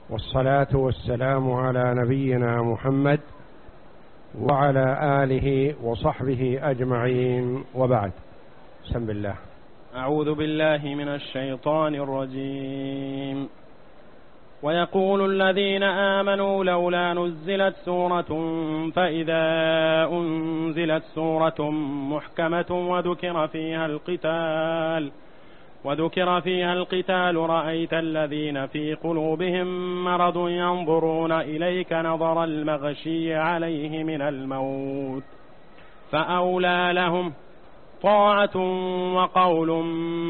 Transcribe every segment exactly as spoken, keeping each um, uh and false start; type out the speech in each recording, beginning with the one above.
والصلاة والسلام على نبينا محمد وعلى آله وصحبه أجمعين، وبعد. بسم الله. أعوذ بالله من الشيطان الرجيم. ويقول الذين آمنوا لولا نزلت سورة فإذا أنزلت سورة محكمة وذكر فيها القتال وذكر فيها القتال رأيت الذين في قلوبهم مرض ينظرون إليك نظر المغشي عليه من الموت فأولى لهم طاعة وقول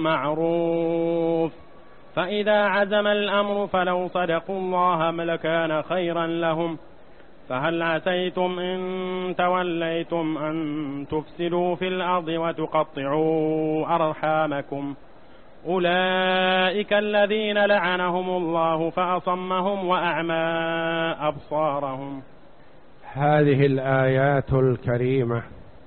معروف. فإذا عزم الأمر فلو صدقوا الله لكان خيرا لهم. فهل عسيتم إن توليتم أن تفسدوا في الأرض وتقطعوا أرحامكم؟ أولئك الذين لعنهم الله فأصمهم وأعمى أبصارهم. هذه الآيات الكريمة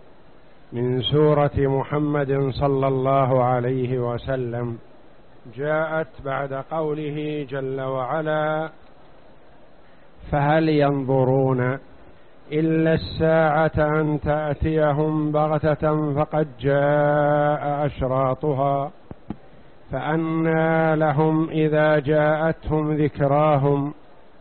من سورة محمد صلى الله عليه وسلم جاءت بعد قوله جل وعلا: فهل ينظرون إلا الساعة أن تأتيهم بغتة فقد جاء أشراطها فأنى لهم إذا جاءتهم ذكراهم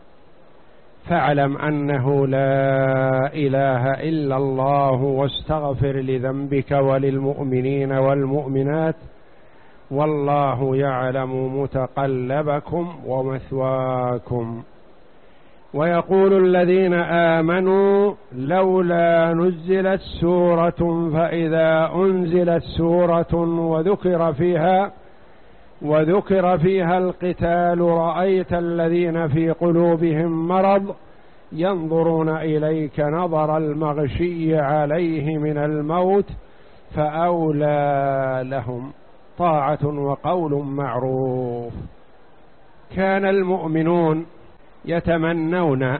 فاعلم أنه لا إله إلا الله واستغفر لذنبك وللمؤمنين والمؤمنات والله يعلم متقلبكم ومثواكم. ويقول الذين آمنوا لولا نزلت سورة فإذا أنزلت سورة وذكر فيها وذكر فيها القتال رأيت الذين في قلوبهم مرض ينظرون إليك نظر المغشي عليه من الموت فأولى لهم طاعة وقول معروف. كان المؤمنون يتمنون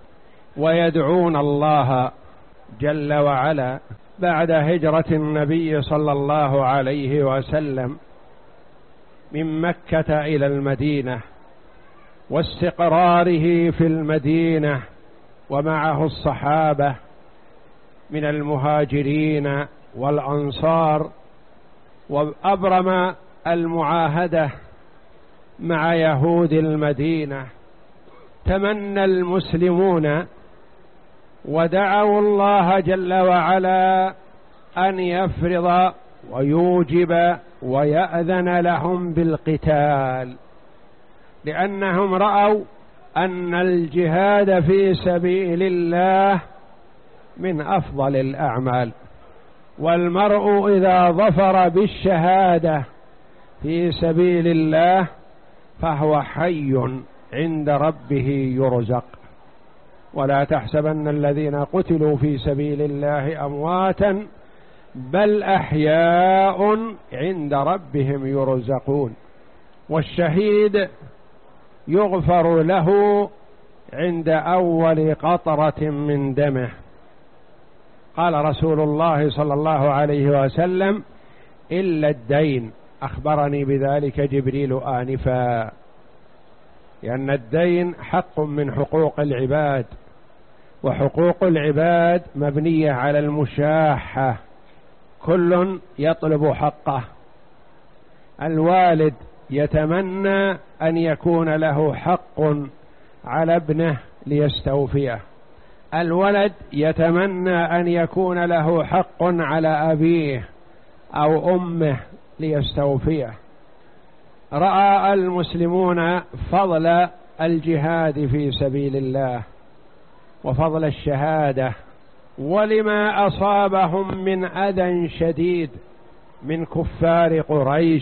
ويدعون الله جل وعلا بعد هجرة النبي صلى الله عليه وسلم من مكة إلى المدينة واستقراره في المدينة ومعه الصحابة من المهاجرين والأنصار، وأبرم المعاهدة مع يهود المدينة. تمنى المسلمون ودعوا الله جل وعلا أن يفرض ويوجب ويأذن لهم بالقتال، لأنهم رأوا أن الجهاد في سبيل الله من أفضل الأعمال، والمرء إذا ظفر بالشهادة في سبيل الله فهو حي عند ربه يرزق. ولا تحسبن الذين قتلوا في سبيل الله أمواتا بل أحياء عند ربهم يرزقون. والشهيد يغفر له عند أول قطرة من دمه. قال رسول الله صلى الله عليه وسلم: إلا الدين. أخبرني بذلك جبريل آنفا، لأن الدين حق من حقوق العباد، وحقوق العباد مبنية على المشاحة، كل يطلب حقه. الوالد يتمنى أن يكون له حق على ابنه ليستوفيه، الولد يتمنى أن يكون له حق على أبيه أو أمه ليستوفيه. رأى المسلمون فضل الجهاد في سبيل الله وفضل الشهادة، ولما أصابهم من أذى شديد من كفار قريش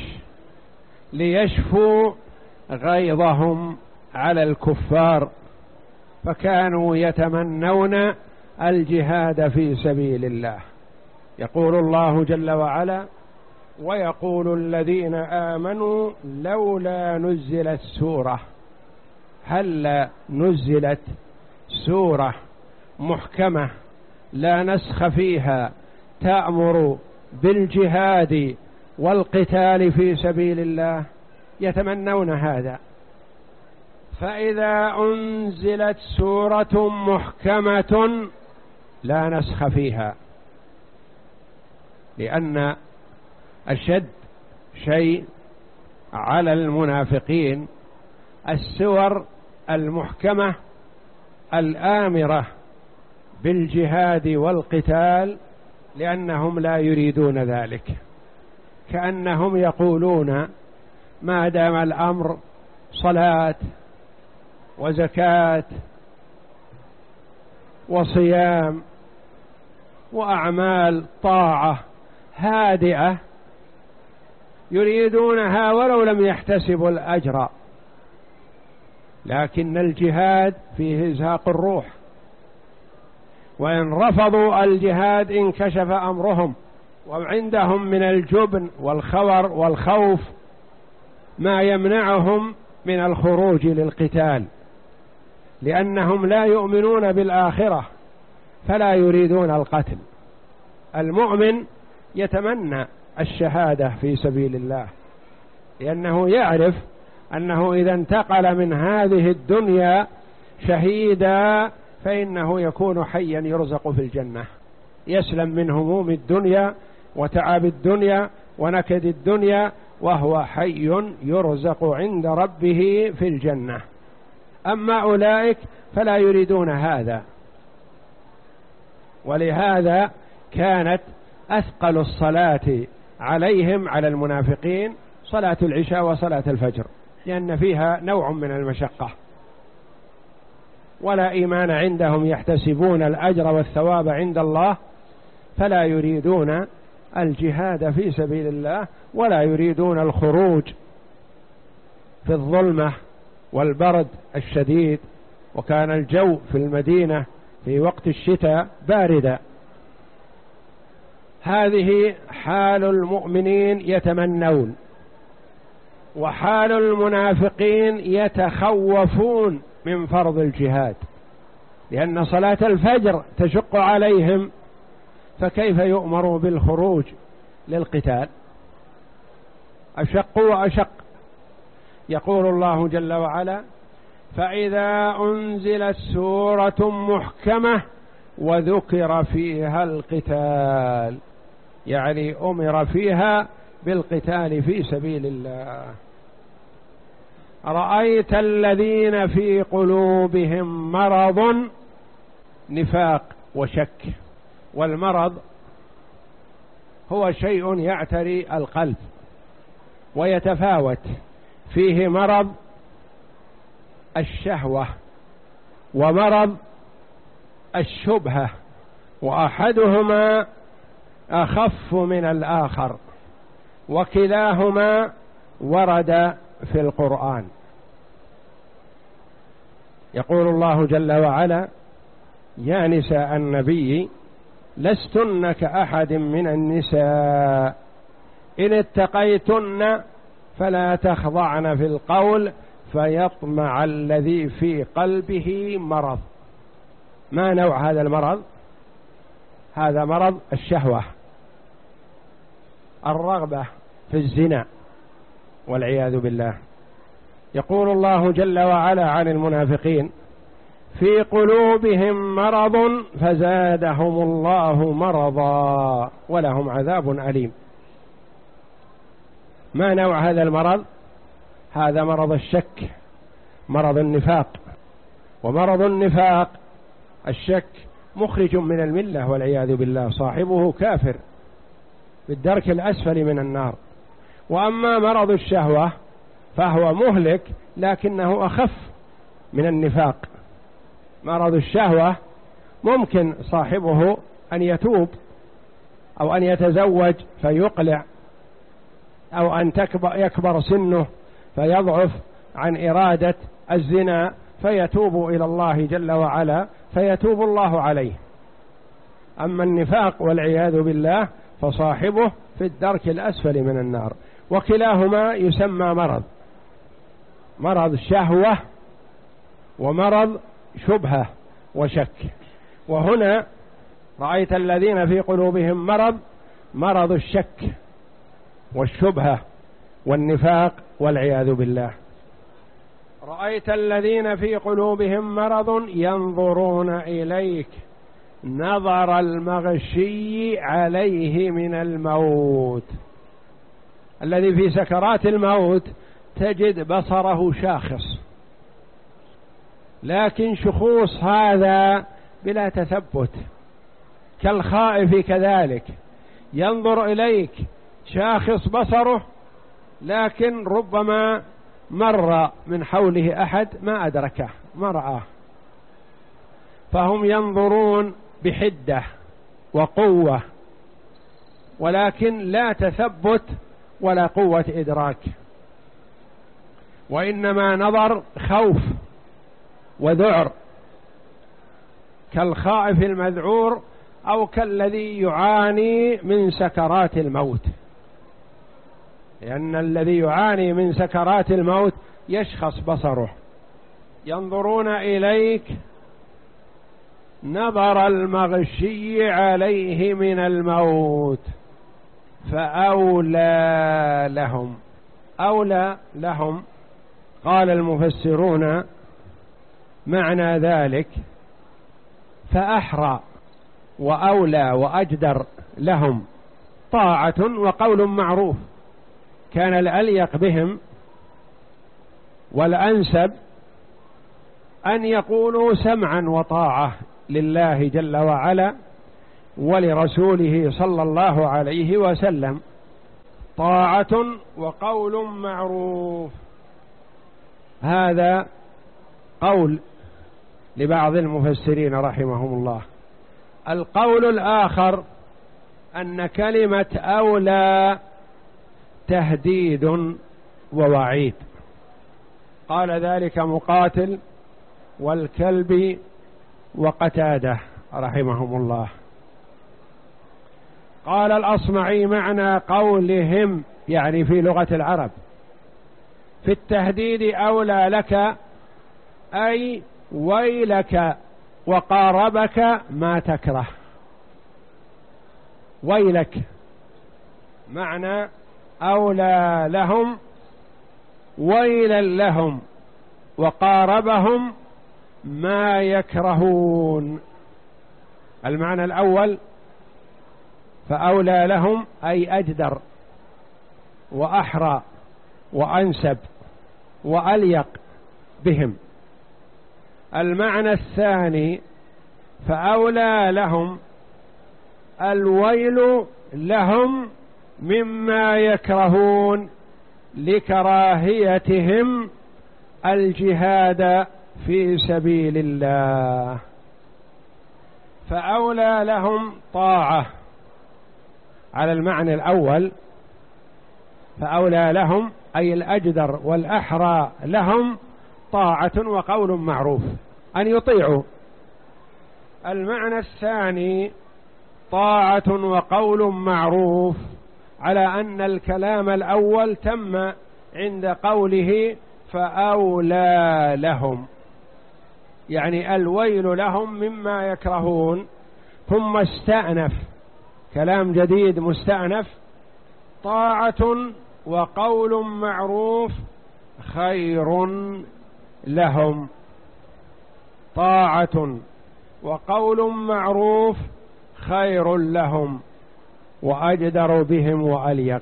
ليشفوا غيظهم على الكفار، فكانوا يتمنون الجهاد في سبيل الله. يقول الله جل وعلا: ويقول الذين آمنوا لولا نزلت سورة. هل نزلت سورة محكمة لا نسخ فيها تأمر بالجهاد والقتال في سبيل الله؟ يتمنون هذا، فإذا أنزلت سورة محكمة لا نسخ فيها، لأن أشد شيء على المنافقين السور المحكمة الآمرة بالجهاد والقتال، لأنهم لا يريدون ذلك، كأنهم يقولون ما دام الأمر صلاة وزكاة وصيام وأعمال طاعة هادئة يريدونها ولو لم يحتسبوا الأجر، لكن الجهاد فيه إزهاق الروح، وإن رفضوا الجهاد انكشف أمرهم، وعندهم من الجبن والخور والخوف ما يمنعهم من الخروج للقتال، لأنهم لا يؤمنون بالآخرة فلا يريدون القتل. المؤمن يتمنى الشهادة في سبيل الله، لأنه يعرف أنه إذا انتقل من هذه الدنيا شهيدا فإنه يكون حيا يرزق في الجنة، يسلم من هموم الدنيا وتعب الدنيا ونكد الدنيا، وهو حي يرزق عند ربه في الجنة. أما أولئك فلا يريدون هذا، ولهذا كانت أثقل الصلاة عليهم على المنافقين صلاة العشاء وصلاة الفجر، لأن فيها نوع من المشقة، ولا إيمان عندهم، يحتسبون الأجر والثواب عند الله، فلا يريدون الجهاد في سبيل الله، ولا يريدون الخروج في الظلمة والبرد الشديد، وكان الجو في المدينة في وقت الشتاء باردة. هذه حال المؤمنين يتمنون، وحال المنافقين يتخوفون من فرض الجهاد، لأن صلاة الفجر تشق عليهم، فكيف يؤمروا بالخروج للقتال؟ أشق وأشق. يقول الله جل وعلا: فإذا أنزلت سورة محكمة وذكر فيها القتال، يعني أمر فيها بالقتال في سبيل الله. رأيت الذين في قلوبهم مرض، نفاق وشك، والمرض هو شيء يعتري القلب ويتفاوت، فيه مرض الشهوة ومرض الشبهة، وأحدهما أخف من الآخر، وكلاهما ورد في القرآن. يقول الله جل وعلا: يا نساء النبي لستن كأحد من النساء إن اتقيتن فلا تخضعن في القول فيطمع الذي في قلبه مرض. ما نوع هذا المرض؟ هذا مرض الشهوة، الرغبة في الزنا والعياذ بالله. يقول الله جل وعلا عن المنافقين: في قلوبهم مرض فزادهم الله مرضا ولهم عذاب أليم. ما نوع هذا المرض؟ هذا مرض الشك، مرض النفاق. ومرض النفاق الشك مخرج من الملة والعياذ بالله، صاحبه كافر بالدرك الأسفل من النار. وأما مرض الشهوة فهو مهلك لكنه أخف من النفاق. مرض الشهوة ممكن صاحبه أن يتوب أو أن يتزوج فيقلع، أو أن يكبر سنه فيضعف عن إرادة الزنا فيتوب إلى الله جل وعلا فيتوب الله عليه. أما النفاق والعياذ بالله فصاحبه في الدرك الأسفل من النار. وكلاهما يسمى مرض، مرض شهوة ومرض شبهة وشك. وهنا رأيت الذين في قلوبهم مرض، مرض الشك والشبهة والنفاق والعياذ بالله. رأيت الذين في قلوبهم مرض ينظرون إليك نظر المغشي عليه من الموت. الذي في سكرات الموت تجد بصره شاخص، لكن شخوص هذا بلا تثبت، كالخائف كذلك، ينظر إليك شاخص بصره، لكن ربما مر من حوله أحد ما أدركه ما رآه. فهم ينظرون بحدة وقوة، ولكن لا تثبت ولا قوة إدراك، وإنما نظر خوف وذعر، كالخائف المذعور أو كالذي يعاني من سكرات الموت، لأن الذي يعاني من سكرات الموت يشخص بصره. ينظرون إليك نظر المغشي عليه من الموت فأولى لهم. أولى لهم قال المفسرون معنى ذلك فأحرى وأولى وأجدر لهم طاعة وقول معروف. كان الأليق بهم والأنسب أن يقولوا سمعا وطاعة لله جل وعلا ولرسوله صلى الله عليه وسلم، طاعة وقول معروف. هذا قول لبعض المفسرين رحمهم الله. القول الآخر أن كلمة أولى تهديد ووعيد، قال ذلك مقاتل والكلب وقتادة رحمهم الله. قال الأصمعي معنى قولهم يعني في لغة العرب في التهديد أولى لك أي ويلك وقاربك ما تكره. ويلك معنى أولى لهم ويلا لهم وقاربهم ما يكرهون. المعنى الأول فأولى لهم أي أجدر وأحرى وأنسب وأليق بهم. المعنى الثاني فأولى لهم الويل لهم مما يكرهون لكراهيتهم الجهاد في سبيل الله. فأولى لهم طاعة على المعنى الأول، فأولى لهم أي الأجدر والأحرى لهم طاعة وقول معروف أن يطيعوا. المعنى الثاني طاعة وقول معروف على أن الكلام الأول تم عند قوله فأولى لهم، يعني الويل لهم مما يكرهون، ثم استأنف كلام جديد مستأنف طاعة وقول معروف خير لهم. طاعة وقول معروف خير لهم وأجدر بهم وأليق.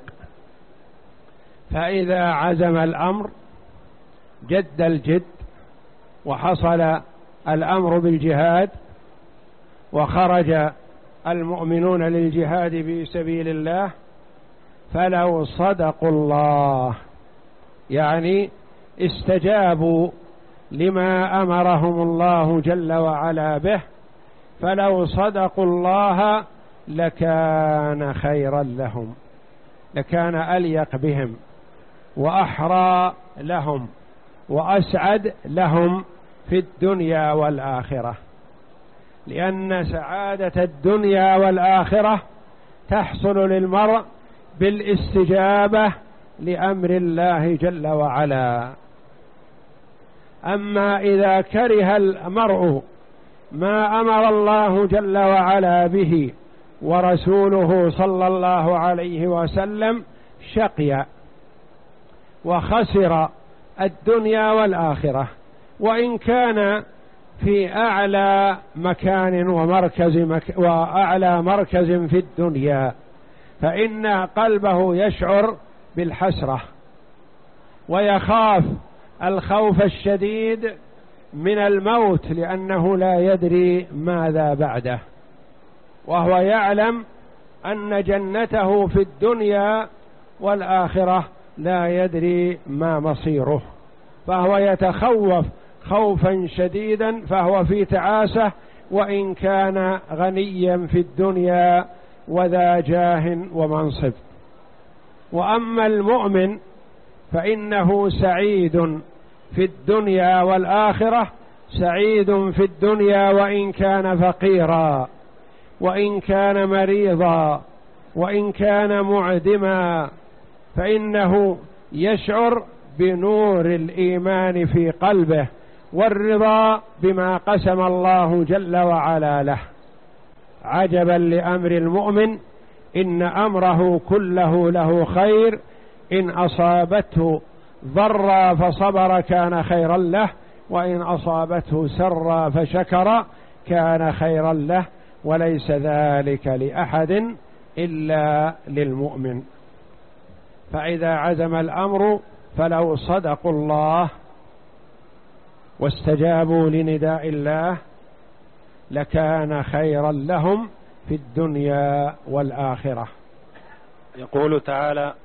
فإذا عزم الأمر جد الجد وحصل الأمر بالجهاد وخرج المؤمنون للجهاد في سبيل الله فلو صدقوا الله، يعني استجابوا لما أمرهم الله جل وعلا به، فلو صدقوا الله لكان خيرا لهم، لكان أليق بهم وأحرى لهم وأسعد لهم في الدنيا والآخرة، لأن سعادة الدنيا والآخرة تحصل للمرء بالاستجابة لأمر الله جل وعلا. أما إذا كره المرء ما أمر الله جل وعلا به ورسوله صلى الله عليه وسلم شقي وخسر الدنيا والآخرة، وإن كان في أعلى مكان ومركز مك وأعلى مركز في الدنيا، فإن قلبه يشعر بالحسرة ويخاف الخوف الشديد من الموت، لأنه لا يدري ماذا بعده، وهو يعلم أن جنته في الدنيا والآخرة لا يدري ما مصيره، فهو يتخوف خوفا شديدا، فهو في تعاسة وإن كان غنيا في الدنيا وذا جاه ومنصب. وأما المؤمن فإنه سعيد في الدنيا والآخرة، سعيد في الدنيا وإن كان فقيرا، وإن كان مريضا، وإن كان معدما، فإنه يشعر بنور الإيمان في قلبه والرضا بما قسم الله جل وعلا له. عجبا لأمر المؤمن، إن أمره كله له خير، إن أصابته ضرا فصبر كان خيرا له، وإن أصابته سرا فشكر كان خيرا له، وليس ذلك لأحد إلا للمؤمن. فإذا عزم الأمر فلو صدقوا الله واستجابوا لنداء الله لكان خيرا لهم في الدنيا والآخرة. يقول تعالى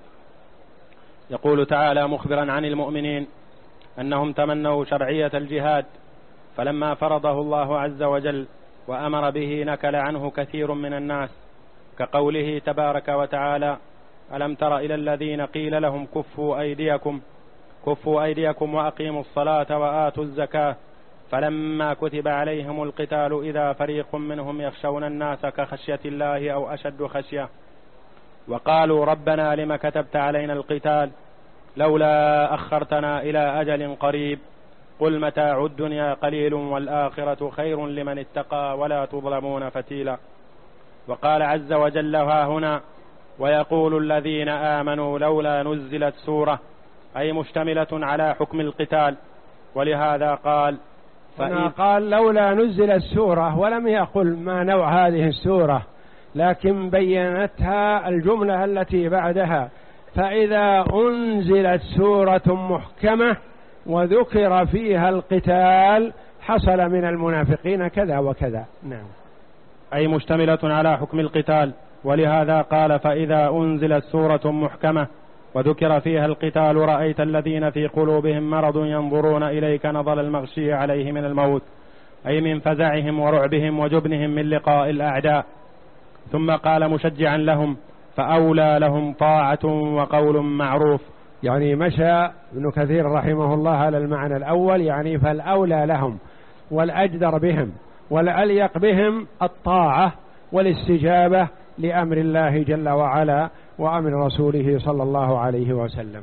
يقول تعالى مخبرا عن المؤمنين أنهم تمنوا شرعية الجهاد، فلما فرضه الله عز وجل وأمر به نكل عنه كثير من الناس، كقوله تبارك وتعالى: ألم تر إلى الذين قيل لهم كفوا أيديكم كفوا أيديكم وأقيموا الصلاة وآتوا الزكاة فلما كتب عليهم القتال إذا فريق منهم يخشون الناس كخشية الله أو أشد خشية، وقالوا ربنا لم كتبت علينا القتال لولا أخرتنا إلى أجل قريب قل متاع الدنيا قليل والآخرة خير لمن اتقى ولا تظلمون فتيلا. وقال عز وجل ها هنا: ويقول الذين آمنوا لولا نزلت سورة، أي مشتملة على حكم القتال، ولهذا قال فإن قال لولا نزلت سورة، ولم يقل ما نوع هذه السورة، لكن بينتها الجملة التي بعدها: فإذا أنزلت سورة محكمة وذكر فيها القتال حصل من المنافقين كذا وكذا. نعم، أي مشتملة على حكم القتال، ولهذا قال: فإذا أنزلت سورة محكمة وذكر فيها القتال رأيت الذين في قلوبهم مرض ينظرون إليك نظر المغشي عليه من الموت، أي من فزعهم ورعبهم وجبنهم من لقاء الأعداء. ثم قال مشجعا لهم: فأولى لهم طاعة وقول معروف. يعني مشى ابن كثير رحمه الله على المعنى الأول، يعني فالأولى لهم والأجدر بهم والأليق بهم الطاعة والاستجابة لأمر الله جل وعلا وأمر رسوله صلى الله عليه وسلم.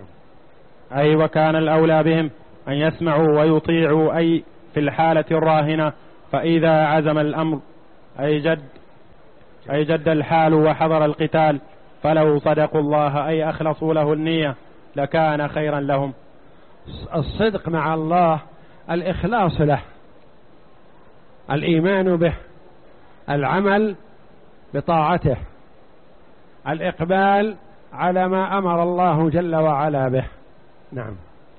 أي وكان الأولى بهم أن يسمعوا ويطيعوا، أي في الحالة الراهنة، فإذا عزم الأمر أي جد أي جد الحال وحضر القتال فلو صدقوا الله أي أخلصوا له النية لكان خيرا لهم. الصدق مع الله، الإخلاص له، الإيمان به، العمل بطاعته، الإقبال على ما أمر الله جل وعلا به. نعم.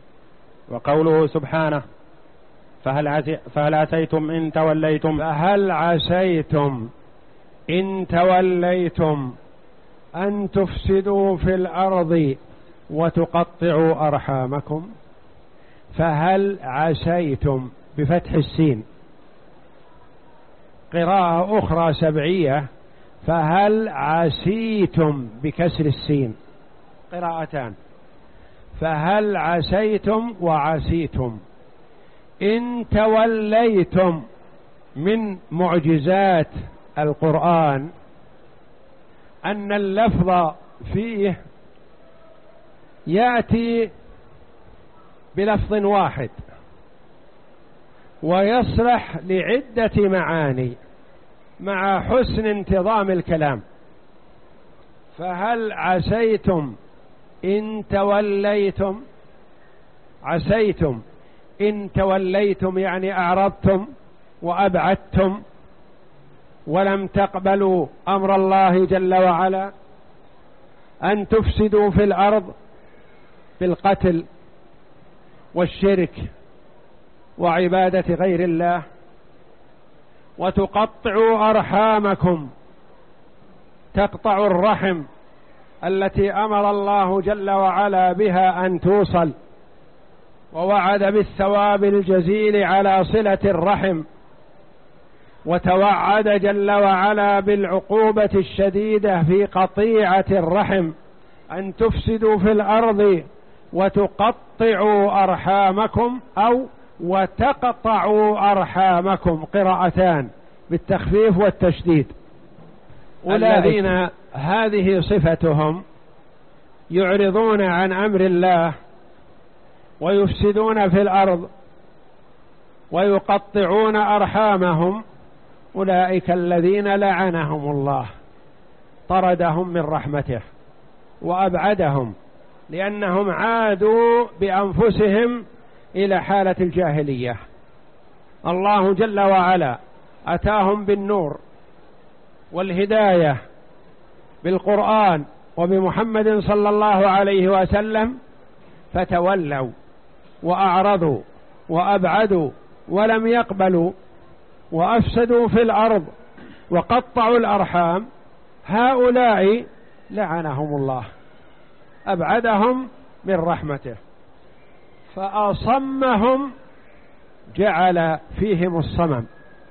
وقوله سبحانه: فهل, عسي فهل عسيتم إن توليتم فهل عسيتم إن توليتم أن تفسدوا في الأرض وتقطعوا أرحامكم. فهل عسيتم بفتح السين. قراءة أخرى سبعية: فهل عسيتم بكسر السين. قراءتان: فهل عسيتم وعسيتم. إن توليتم من معجزات القرآن أن اللفظ فيه يأتي بلفظ واحد ويصلح لعدة معاني مع حسن انتظام الكلام. فهل عسيتم إن توليتم، عسيتم إن توليتم يعني أعرضتم وأبعدتم ولم تقبلوا أمر الله جل وعلا أن تفسدوا في الأرض بالقتل والشرك وعبادة غير الله وتقطعوا أرحامكم، تقطع الرحم التي أمر الله جل وعلا بها أن توصل، ووعد بالثواب الجزيل على صلة الرحم، وتوعد جل وعلا بالعقوبة الشديدة في قطيعة الرحم، أن تفسدوا في الأرض وتقطعوا أرحامكم أو وتقطعوا أرحامكم، قراءتان بالتخفيف والتشديد. الذين هذه صفتهم يعرضون عن أمر الله ويفسدون في الأرض ويقطعون أرحامهم، أولئك الذين لعنهم الله، طردهم من رحمته وأبعدهم، لأنهم عادوا بأنفسهم إلى حالة الجاهلية. الله جل وعلا أتاهم بالنور والهداية بالقرآن وبمحمد صلى الله عليه وسلم، فتولوا وأعرضوا وأبعدوا ولم يقبلوا وأفسدوا في الأرض وقطعوا الأرحام. هؤلاء لعنهم الله، أبعدهم من رحمته، فأصمهم، جعل فيهم الصمم،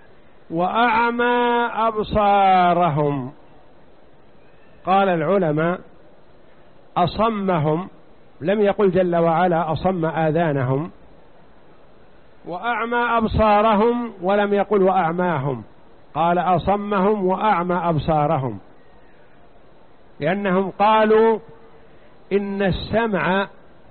وأعمى أبصارهم. قال العلماء أصمهم، لم يقل جل وعلا أصم آذانهم، وأعمى أبصارهم ولم يقل وأعماهم، قال أصمهم وأعمى أبصارهم، لأنهم قالوا إن السمع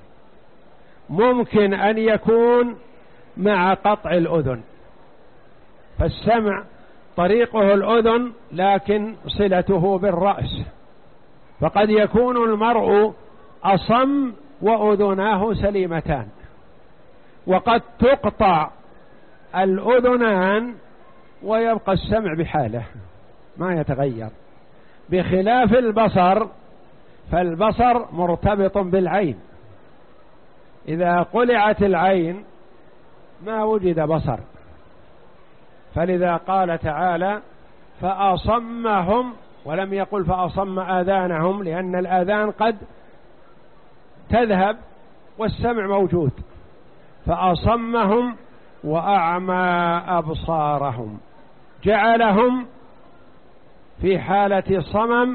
ممكن أن يكون مع قطع الأذن، فالسمع طريقه الأذن لكن صلته بالرأس، فقد يكون المرء أصم وأذناه سليمتان، وقد تقطع الأذنان ويبقى السمع بحاله ما يتغير، بخلاف البصر، فالبصر مرتبط بالعين، إذا قلعت العين ما وجد بصر. فلذا قال تعالى فأصمهم، ولم يقل فأصم آذانهم، لأن الآذان قد تذهب والسمع موجود، فأصمهم وأعمى أبصارهم، جعلهم في حالة صمم،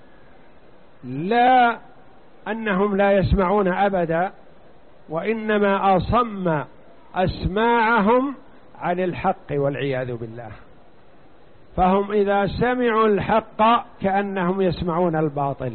لا أنهم لا يسمعون أبدا، وإنما أصم أسماعهم عن الحق والعياذ بالله، فهم إذا سمعوا الحق كأنهم يسمعون الباطل،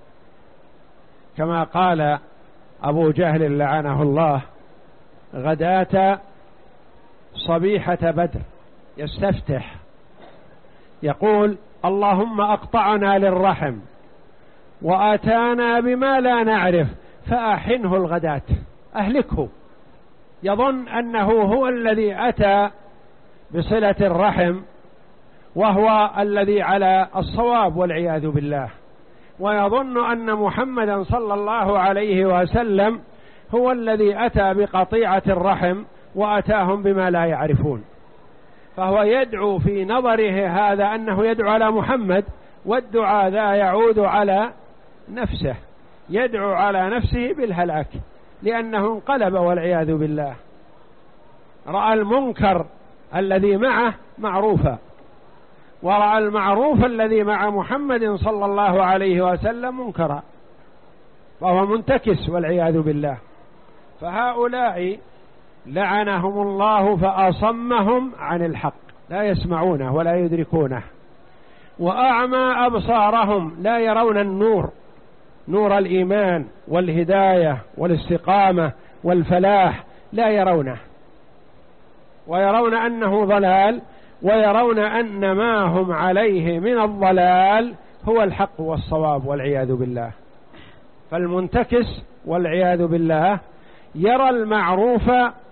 كما قال أبو جهل لعنه الله غداة صبيحة بدر يستفتح يقول اللهم أقطعنا للرحم وآتانا بما لا نعرف فأحنه الغداة، أهلكه، يظن أنه هو الذي أتى بصلة الرحم وهو الذي على الصواب والعياذ بالله، ويظن أن محمدا صلى الله عليه وسلم هو الذي أتى بقطيعة الرحم وأتاهم بما لا يعرفون، فهو يدعو في نظره هذا أنه يدعو على محمد، والدعاء ذا يعود على نفسه، يدعو على نفسه بالهلاك، لأنه انقلب والعياذ بالله، رأى المنكر الذي معه معروفا، ورأى المعروف الذي مع محمد صلى الله عليه وسلم منكرا، وهو منتكس والعياذ بالله. فهؤلاء لعنهم الله فأصمهم عن الحق، لا يسمعونه ولا يدركونه، وأعمى أبصارهم، لا يرون النور، نور الإيمان والهداية والاستقامة والفلاح، لا يرونه، ويرون أنه ضلال، ويرون أن ما هم عليه من الضلال هو الحق والصواب والعياذ بالله. فالمنتكس والعياذ بالله يرى المعروف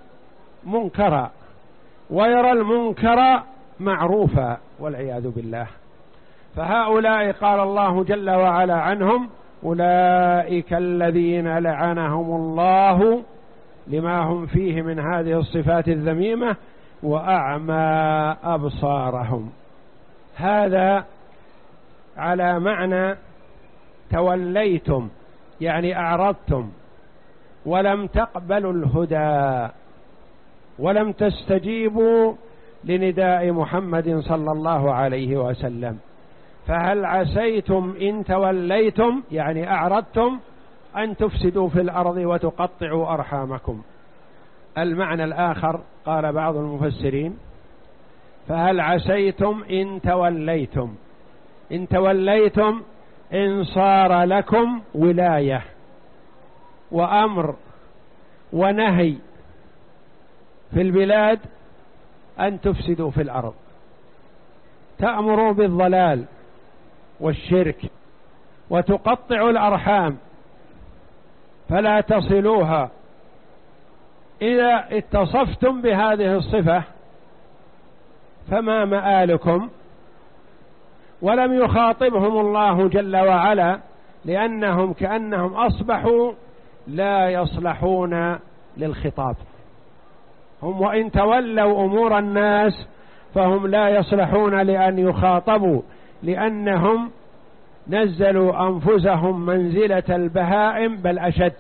منكرا ويرى المنكر معروفا والعياذ بالله. فهؤلاء قال الله جل وعلا عنهم: أولئك الذين لعنهم الله لما هم فيه من هذه الصفات الذميمة وأعمى أبصارهم. هذا على معنى توليتم، يعني أعرضتم ولم تقبلوا الهدى ولم تستجيبوا لنداء محمد صلى الله عليه وسلم. فهل عسيتم إن توليتم، يعني أعرضتم، أن تفسدوا في الأرض وتقطعوا أرحامكم. المعنى الآخر قال بعض المفسرين: فهل عسيتم إن توليتم. إن توليتم إن صار لكم ولاية وأمر ونهي في البلاد أن تفسدوا في الأرض، تأمروا بالضلال والشرك وتقطعوا الأرحام فلا تصلوها. إذا اتصفتم بهذه الصفة فما مآلكم؟ ولم يخاطبهم الله جل وعلا لأنهم كأنهم أصبحوا لا يصلحون للخطاب. هم وإن تولوا أمور الناس فهم لا يصلحون لأن يخاطبوا، لأنهم نزلوا أنفسهم منزلة البهائم بل أشد.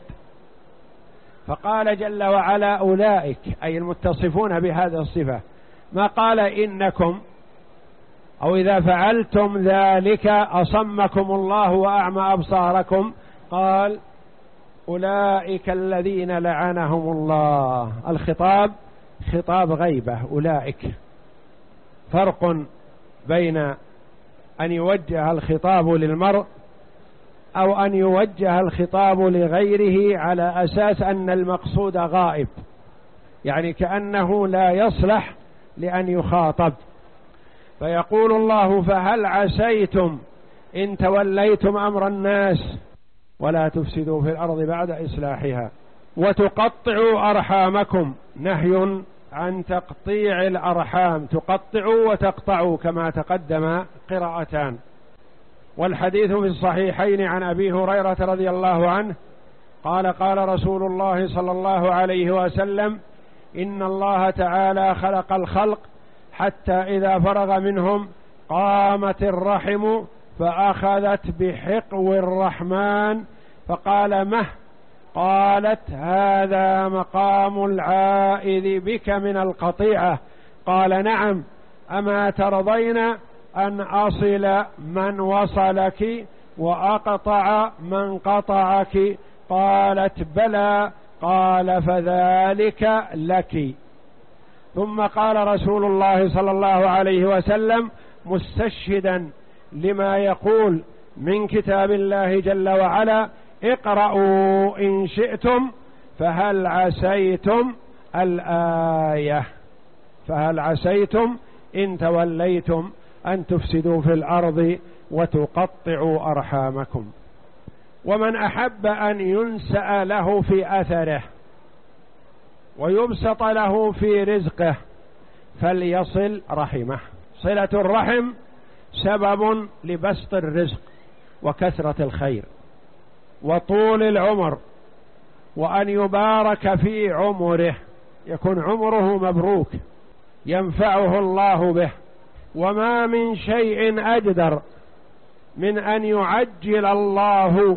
فقال جل وعلا: أولئك، أي المتصفون بهذه الصفة. ما قال إنكم أو إذا فعلتم ذلك أصمكم الله وأعمى أبصاركم، قال: أولئك الذين لعنهم الله. الخطاب خطاب غيبة، أولئك. فرق بين أن يوجه الخطاب للمرء أو أن يوجه الخطاب لغيره على أساس أن المقصود غائب، يعني كأنه لا يصلح لأن يخاطب. فيقول الله: فهل عسيتم إن توليتم أمر الناس ولا تفسدوا في الأرض بعد إصلاحها وتقطعوا أرحامكم. نهي عن تقطيع الأرحام، تقطعوا وتقطعوا كما تقدم قراءتان. والحديث في الصحيحين عن أبي هريرة رضي الله عنه قال: قال رسول الله صلى الله عليه وسلم: إن الله تعالى خلق الخلق حتى إذا فرغ منهم قامت الرحم فأخذت بحقو الرحمن فقال: مه؟ قالت: هذا مقام العائذ بك من القطيعة. قال: نعم. أما ترضين أن أصل من وصلك وأقطع من قطعك؟ قالت: بلى. قال: فذلك لك. ثم قال رسول الله صلى الله عليه وسلم مستشهدا لما يقول من كتاب الله جل وعلا: اقرأوا إن شئتم فهل عسيتم الآية. فهل عسيتم إن توليتم أن تفسدوا في الأرض وتقطعوا أرحامكم. ومن أحب أن ينسأ له في أثره ويبسط له في رزقه فليصل رحمه. صلة الرحم سبب لبسط الرزق وكثرة الخير وطول العمر، وأن يبارك في عمره، يكون عمره مبروك ينفعه الله به. وما من شيء أجدر من أن يعجل الله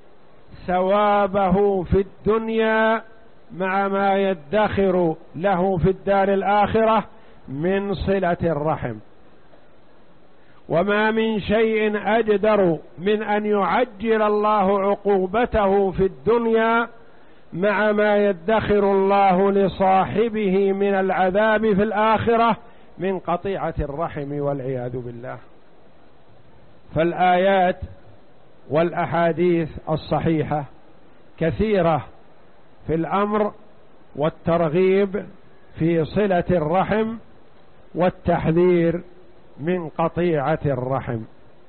ثوابه في الدنيا مع ما يدخر له في الدار الآخرة من صلة الرحم. وما من شيء أجدر من أن يعجل الله عقوبته في الدنيا مع ما يدخر الله لصاحبه من العذاب في الآخرة من قطيعة الرحم والعياذ بالله. فالآيات والأحاديث الصحيحة كثيرة في الأمر والترغيب في صلة الرحم والتحذير من قطيعة الرحم.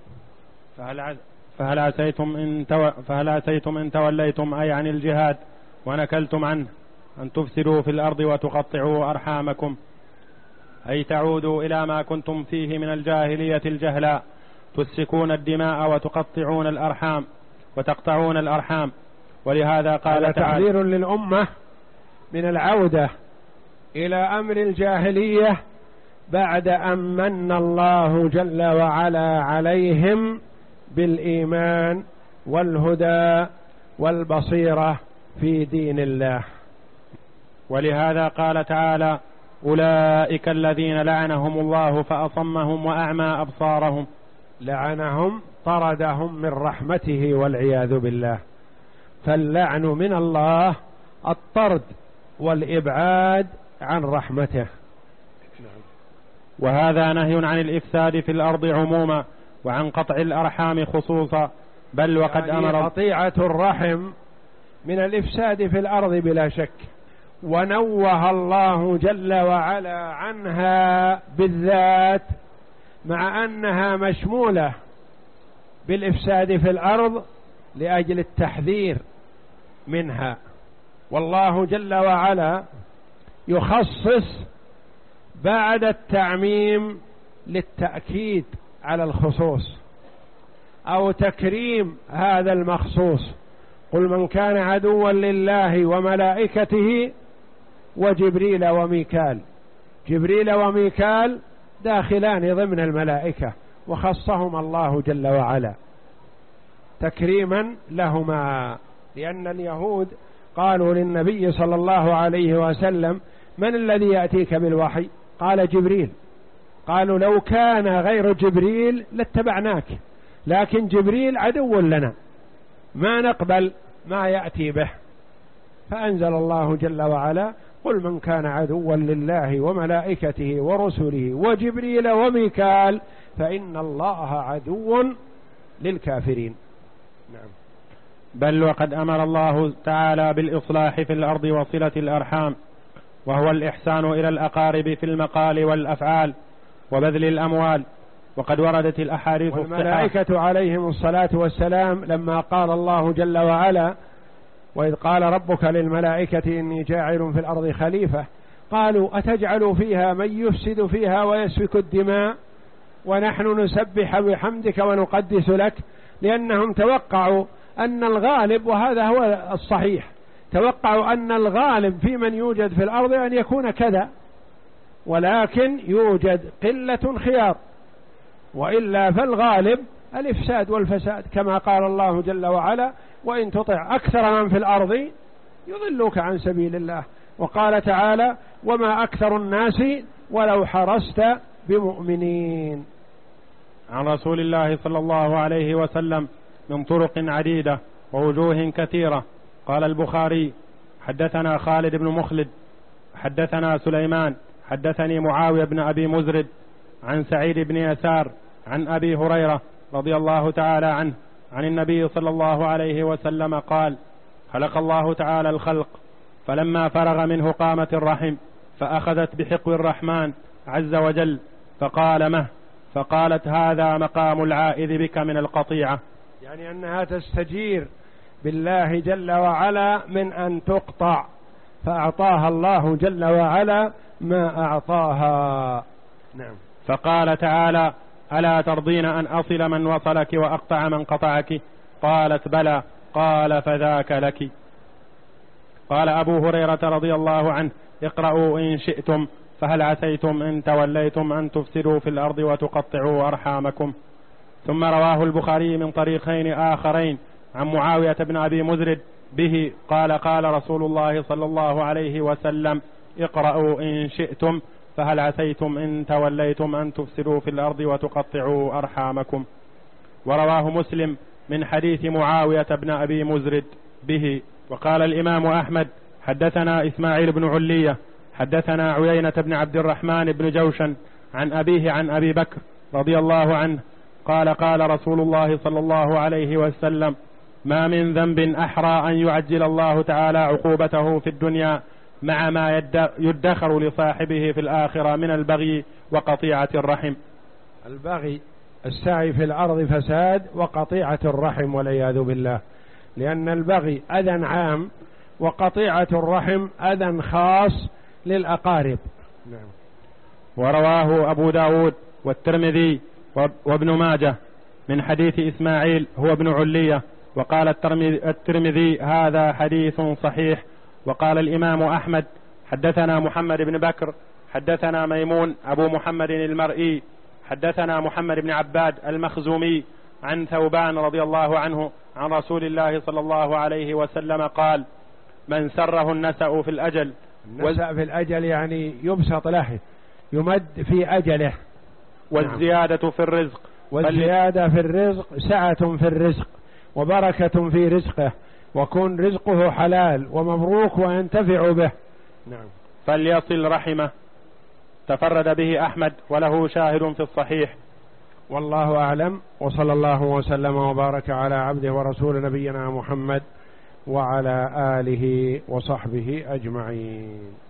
فهل فهل عسيتم إن تو... فهل عسيتم إن توليتم أي عن الجهاد ونكلتم عنه أن تفسدوا في الأرض وتقطعوا أرحامكم، أي تعودوا إلى ما كنتم فيه من الجاهلية الجهلاء، تسفكون الدماء وتقطعون الأرحام وتقطعون الأرحام. ولهذا قال تعالى: تحذير للأمة من العودة إلى أمر الجاهلية بعد أن من الله جل وعلا عليهم بالإيمان والهدى والبصيرة في دين الله. ولهذا قال تعالى: أولئك الذين لعنهم الله فأصمهم وأعمى أبصارهم. لعنهم طردهم من رحمته والعياذ بالله. فاللعن من الله الطرد والإبعاد عن رحمته. وهذا نهي عن الإفساد في الأرض عموما وعن قطع الأرحام خصوصا، بل وقد يعني أمر قطيعة الرحم من الإفساد في الأرض بلا شك، ونوه الله جل وعلا عنها بالذات مع أنها مشمولة بالإفساد في الأرض لأجل التحذير منها. والله جل وعلا يخصص بعد التعميم للتأكيد على الخصوص أو تكريم هذا المخصوص. قل من كان عدوا لله وملائكته وجبريل وميكال. جبريل وميكال داخلان ضمن الملائكة، وخصهم الله جل وعلا تكريما لهما، لأن اليهود قالوا للنبي صلى الله عليه وسلم: من الذي يأتيك بالوحي؟ قال: جبريل. قالوا: لو كان غير جبريل لاتبعناك، لكن جبريل عدو لنا، ما نقبل ما يأتي به. فأنزل الله جل وعلا: قل من كان عدوا لله وملائكته ورسله وجبريل وميكال فإن الله عدو للكافرين. نعم. بل وقد أمر الله تعالى بالإصلاح في الأرض وصلة الأرحام، وهو الإحسان إلى الأقارب في المقال والأفعال وبذل الأموال. وقد وردت الأحاديث الصحيحة. والملائكة عليهم الصلاة والسلام لما قال الله جل وعلا: وإذ قال ربك للملائكة إني جاعل في الأرض خليفة، قالوا: أتجعل فيها من يفسد فيها ويسفك الدماء ونحن نسبح بحمدك ونقدس لك. لأنهم توقعوا أن الغالب، وهذا هو الصحيح، توقعوا أن الغالب في من يوجد في الأرض أن يكون كذا، ولكن يوجد قلة خيار، وإلا فالغالب الإفساد والفساد، كما قال الله جل وعلا: وإن تطع أكثر من في الأرض يضلوك عن سبيل الله. وقال تعالى: وما أكثر الناس ولو حرصت بمؤمنين. عن رسول الله صلى الله عليه وسلم من طرق عديدة ووجوه كثيرة. قال البخاري: حدثنا خالد بن مخلد حدثنا سليمان حدثني معاوية بن أبي مزرد عن سعيد بن يسار عن أبي هريرة رضي الله تعالى عنه عن النبي صلى الله عليه وسلم قال: خلق الله تعالى الخلق، فلما فرغ منه قامت الرحم فأخذت بحقو الرحمن عز وجل فقال: مه؟ فقالت: هذا مقام العائذ بك من القطيعة. يعني أنها تستجير بالله جل وعلا من أن تقطع، فأعطاها الله جل وعلا ما أعطاها. نعم. فقال تعالى: ألا ترضين أن أصل من وصلك وأقطع من قطعك؟ قالت: بلى. قال: فذاك لك. قال أبو هريرة رضي الله عنه: اقرأوا إن شئتم فهل عسيتم إن توليتم أن تفسدوا في الأرض وتقطعوا أرحامكم. ثم رواه البخاري من طريقين آخرين عن معاوية بن أبي مزرد به قال: قال رسول الله صلى الله عليه وسلم: اقرأوا إن شئتم فهل عسيتم إن توليتم أن تفسدوا في الأرض وتقطعوا أرحامكم. ورواه مسلم من حديث معاوية بن أبي مزرد به. وقال الإمام أحمد: حدثنا إسماعيل بن علية حدثنا عيينة بن عبد الرحمن بن جوشن عن أبيه عن أبي بكر رضي الله عنه قال: قال رسول الله صلى الله عليه وسلم: ما من ذنب أحرى أن يعجل الله تعالى عقوبته في الدنيا مع ما يدخر لصاحبه في الآخرة من البغي وقطيعة الرحم. البغي السعي في الأرض فساد، وقطيعة الرحم والعياذ بالله، لأن البغي أذى عام وقطيعة الرحم أذى خاص للأقارب. نعم. ورواه أبو داود والترمذي وابن ماجه من حديث إسماعيل هو ابن علية، وقال الترمذي هذا حديث صحيح. وقال الإمام أحمد حدثنا محمد بن بكر حدثنا ميمون أبو محمد المرئي حدثنا محمد بن عباد المخزومي عن ثوبان رضي الله عنه عن رسول الله صلى الله عليه وسلم قال: من سره النسأ في الأجل. النسأ في الأجل يعني يبسط له، يمد في أجله. والزيادة في الرزق. والزيادة في الرزق سعة في الرزق وبركة في رزقه، وكون رزقه حلال ومبروك وينتفع به. نعم. فليصل رحمه. تفرد به أحمد وله شاهد في الصحيح. والله أعلم، وصلى الله وسلم وبارك على عبده ورسول نبينا محمد وعلى آله وصحبه أجمعين.